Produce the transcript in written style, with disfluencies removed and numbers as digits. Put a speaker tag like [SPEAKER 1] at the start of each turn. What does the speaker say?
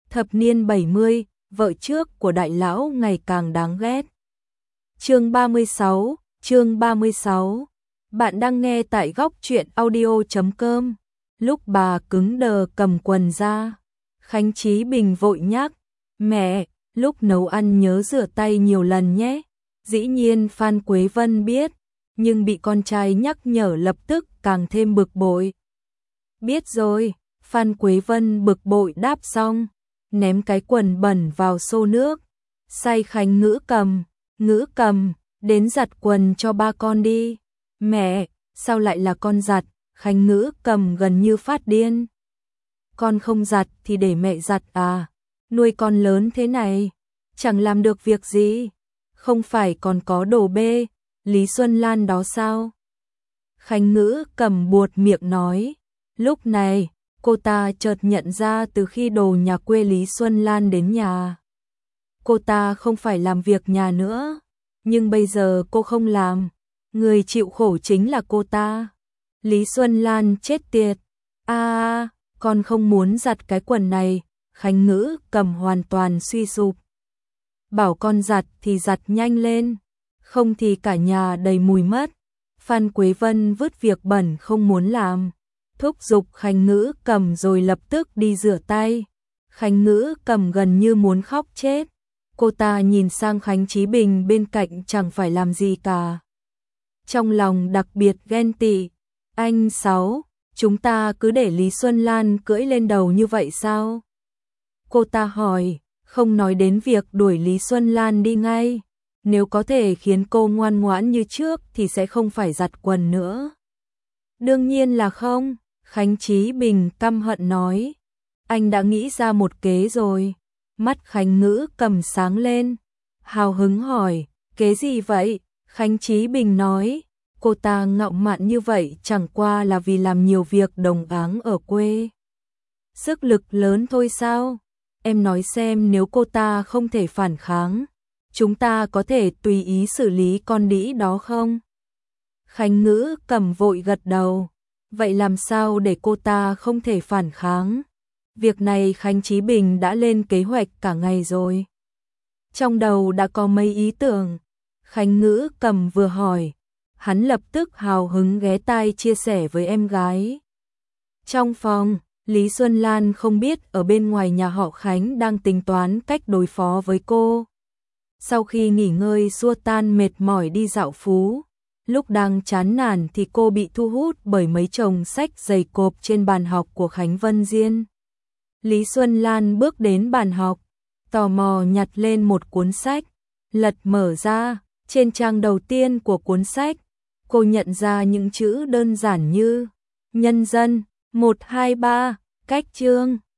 [SPEAKER 1] Thập niên 70, vợ trước của đại lão ngày càng đáng ghét. Chương 36. Bạn đang nghe tại góc truyện audio.com. Lúc bà cứng đờ cầm quần ra, Khánh Chí Bình vội nhắc, mẹ, lúc nấu ăn nhớ rửa tay nhiều lần nhé. Dĩ nhiên Phan Quế Vân biết, nhưng bị con trai nhắc nhở lập tức càng thêm bực bội. Biết rồi, Phan Quế Vân bực bội đáp xong, ném cái quần bẩn vào xô nước. Sai Khánh Ngữ cầm, đến giặt quần cho ba con đi. Mẹ, sao lại là con giặt? Khánh Ngữ cầm gần như phát điên. Con không giặt thì để mẹ giặt à? Nuôi con lớn thế này, chẳng làm được việc gì. Không phải còn có đồ bê, Lý Xuân Lan đó sao? Khánh Ngữ cầm buột miệng nói. Lúc này, cô ta chợt nhận ra từ khi đồ nhà quê Lý Xuân Lan đến nhà, cô ta không phải làm việc nhà nữa. Nhưng bây giờ cô không làm, người chịu khổ chính là cô ta. Lý Xuân Lan chết tiệt. Con không muốn giặt cái quần này. Khánh Ngữ cầm hoàn toàn suy sụp. Bảo con giặt thì giặt nhanh lên, không thì cả nhà đầy mùi mất. Phan Quế Vân vứt việc bẩn không muốn làm, thúc giục Khánh Ngữ cầm rồi lập tức đi rửa tay. Khánh Ngữ cầm gần như muốn khóc chết. Cô ta nhìn sang Khánh Chí Bình bên cạnh chẳng phải làm gì cả, trong lòng đặc biệt ghen tị. Anh Sáu, chúng ta cứ để Lý Xuân Lan cưỡi lên đầu như vậy sao? Cô ta hỏi, không nói đến việc đuổi Lý Xuân Lan đi ngay. Nếu có thể khiến cô ngoan ngoãn như trước thì sẽ không phải giặt quần nữa. Đương nhiên là không, Khánh Chí Bình căm hận nói. Anh đã nghĩ ra một kế rồi. Mắt Khánh Ngữ cầm sáng lên, hào hứng hỏi, kế gì vậy? Khánh Chí Bình nói, cô ta ngạo mạn như vậy chẳng qua là vì làm nhiều việc đồng áng ở quê. Sức lực lớn thôi sao? Em nói xem, nếu cô ta không thể phản kháng, chúng ta có thể tùy ý xử lý con đĩ đó không? Khánh Ngữ cầm vội gật đầu. Vậy làm sao để cô ta không thể phản kháng? Việc này Khánh Chí Bình đã lên kế hoạch cả ngày rồi. Trong đầu đã có mấy ý tưởng. Khánh Ngữ cầm vừa hỏi, hắn lập tức hào hứng ghé tai chia sẻ với em gái. Trong phòng, Lý Xuân Lan không biết ở bên ngoài nhà họ Khánh đang tính toán cách đối phó với cô. Sau khi nghỉ ngơi xua tan mệt mỏi đi dạo phố, lúc đang chán nản thì cô bị thu hút bởi mấy chồng sách dày cộp trên bàn học của Khánh Vân Diên. Lý Xuân Lan bước đến bàn học, tò mò nhặt lên một cuốn sách, lật mở ra. Trên trang đầu tiên của cuốn sách, cô nhận ra những chữ đơn giản như Nhân dân 123, cách chương